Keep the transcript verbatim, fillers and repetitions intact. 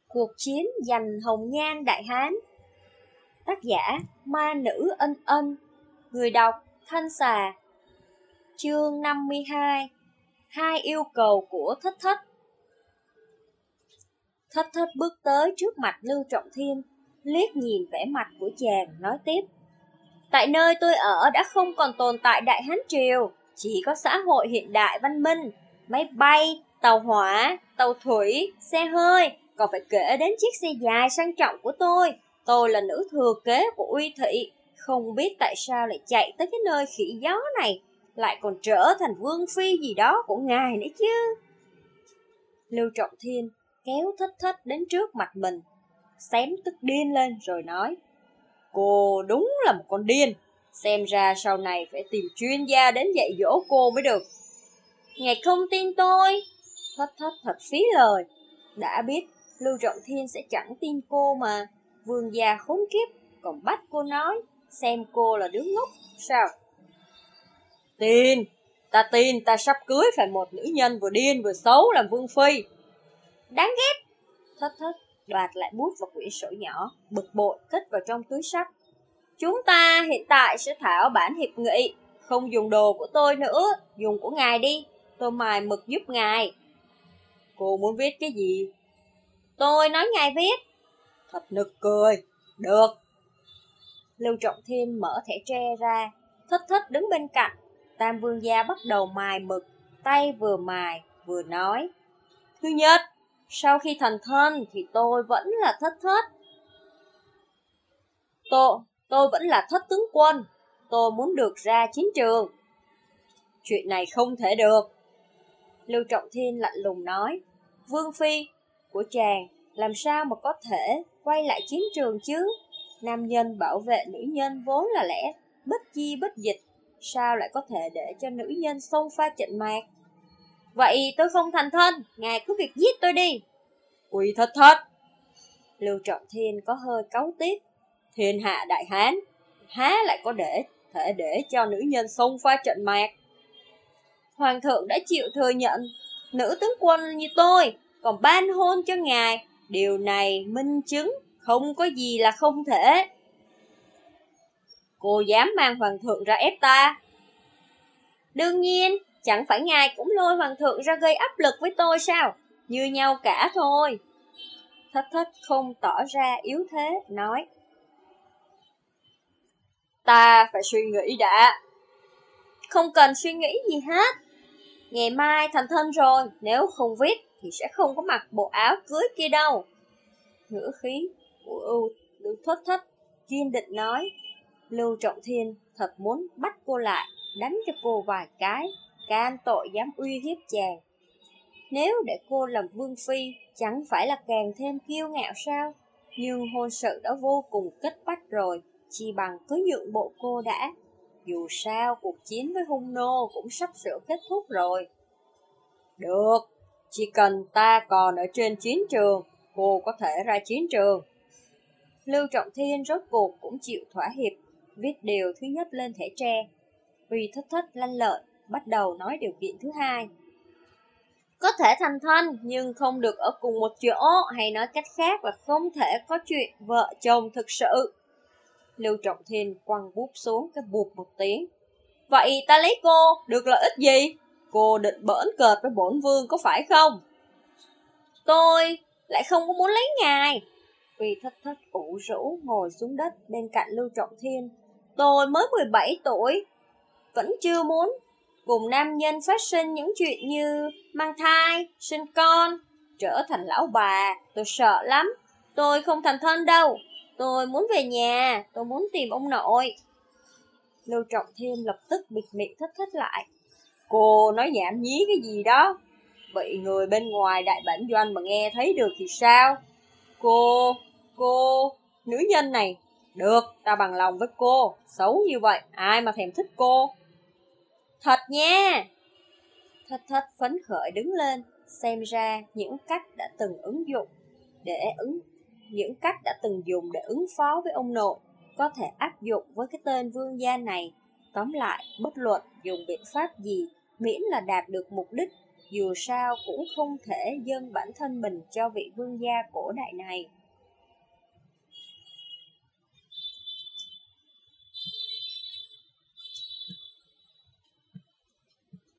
Cuộc chiến giành hồng nhan Đại Hán. Tác giả Ma Nữ Ân Ân. Người đọc Thanh Xà. Chương năm mươi hai. Hai yêu cầu của Thất Thất. Thất Thất bước tới trước mặt Lưu Trọng Thiên, liếc nhìn vẻ mặt của chàng, nói tiếp: Tại nơi tôi ở đã không còn tồn tại Đại Hán Triều, chỉ có xã hội hiện đại văn minh, máy bay, tàu hỏa, tàu thủy, xe hơi, còn phải kể đến chiếc xe dài sang trọng của tôi. Tôi là nữ thừa kế của Uy Thị, không biết tại sao lại chạy tới cái nơi khỉ gió này, lại còn trở thành vương phi gì đó của ngài nữa chứ. Lưu Trọng Thiên kéo Thất Thất đến trước mặt mình, xém tức điên lên rồi nói: Cô đúng là một con điên, xem ra sau này phải tìm chuyên gia đến dạy dỗ cô mới được. Ngài không tin tôi? Thất Thất thật phí lời, đã biết Lưu Trọng Thiên sẽ chẳng tin cô mà. Vương gia khốn kiếp, còn bắt cô nói, xem cô là đứa ngốc sao? Tin, ta tin ta sắp cưới phải một nữ nhân vừa điên vừa xấu làm vương phi. Đáng ghét. Thất Thất đoạt lại bút và quyển sổ nhỏ, bực bội cất vào trong túi sách. Chúng ta hiện tại sẽ thảo bản hiệp nghị, không dùng đồ của tôi nữa, dùng của ngài đi, tôi mài mực giúp ngài. Cô muốn viết cái gì? Tôi nói ngài viết. Thật nực cười. Được. Lưu Trọng Thiên mở thẻ tre ra, Thất Thất đứng bên cạnh. Tam vương gia bắt đầu mài mực, tay vừa mài vừa nói: Thứ nhất, sau khi thành thân thì tôi vẫn là Thất Thất. Tôi, tôi vẫn là Thất tướng quân, tôi muốn được ra chiến trường. Chuyện này không thể được. Lưu Trọng Thiên lạnh lùng nói: Vương phi của chàng làm sao mà có thể quay lại chiến trường chứ? Nam nhân bảo vệ nữ nhân vốn là lẽ bất chi bất dịch, sao lại có thể để cho nữ nhân xông pha trận mạc? Vậy tôi không thành thân, ngài cứ việc giết tôi đi. Quỳ Thất Thất. Lưu Trọng Thiên có hơi cáu tiết. Thiên hạ đại hán, há lại có để thể để cho nữ nhân xông pha trận mạc? Hoàng thượng đã chịu thừa nhận nữ tướng quân như tôi còn ban hôn cho ngài, điều này minh chứng không có gì là không thể. Cô dám mang hoàng thượng ra ép ta? Đương nhiên, chẳng phải ngài cũng lôi hoàng thượng ra gây áp lực với tôi sao? Như nhau cả thôi. Thất Thất không tỏ ra yếu thế, nói: Ta phải suy nghĩ đã. Không cần suy nghĩ gì hết. Ngày mai thành thân rồi, nếu không viết thì sẽ không có mặc bộ áo cưới kia đâu. Ngữ khí của Lưu Thất Thất kiên định nói. Lưu Trọng Thiên thật muốn bắt cô lại, đánh cho cô vài cái, can tội dám uy hiếp chàng. Nếu để cô làm vương phi, chẳng phải là càng thêm kiêu ngạo sao? Nhưng hôn sự đã vô cùng cấp bách rồi, chỉ bằng cứ nhượng bộ cô đã. Dù sao cuộc chiến với hung nô cũng sắp sửa kết thúc rồi. Được, chỉ cần ta còn ở trên chiến trường, cô có thể ra chiến trường. Lưu Trọng Thiên rốt cuộc cũng chịu thỏa hiệp, viết điều thứ nhất lên thẻ tre. Vì Thất Thất lanh lợi, bắt đầu nói điều kiện thứ hai. Có thể thành thân, nhưng không được ở cùng một chỗ, hay nói cách khác là không thể có chuyện vợ chồng thực sự. Lưu Trọng Thiên quăng bút xuống cái bụp một tiếng. Vậy ta lấy cô, được lợi ích gì? Cô định bỡn cợt với bổn vương có phải không? Tôi lại không có muốn lấy ngài. Vì Thất Thất ủ rũ ngồi xuống đất bên cạnh Lưu Trọng Thiên. Tôi mới mười bảy tuổi, vẫn chưa muốn cùng nam nhân phát sinh những chuyện như mang thai, sinh con, trở thành lão bà. Tôi sợ lắm. Tôi không thành thân đâu. Tôi muốn về nhà, tôi muốn tìm ông nội. Lưu Trọng Thiên lập tức bịt miệng Thất Thất lại. Cô nói nhảm nhí cái gì đó? Vậy người bên ngoài đại bản doanh mà nghe thấy được thì sao? Cô, cô, nữ nhân này. Được, ta bằng lòng với cô. Xấu như vậy, ai mà thèm thích cô? Thật nha. Thất Thất phấn khởi đứng lên. Xem ra những cách đã từng ứng dụng để ứng Những cách đã từng dùng để ứng phó với ông nội có thể áp dụng với cái tên vương gia này. Tóm lại, bất luận dùng biện pháp gì, miễn là đạt được mục đích, Dù sao cũng không thể dâng bản thân mình cho vị vương gia cổ đại này.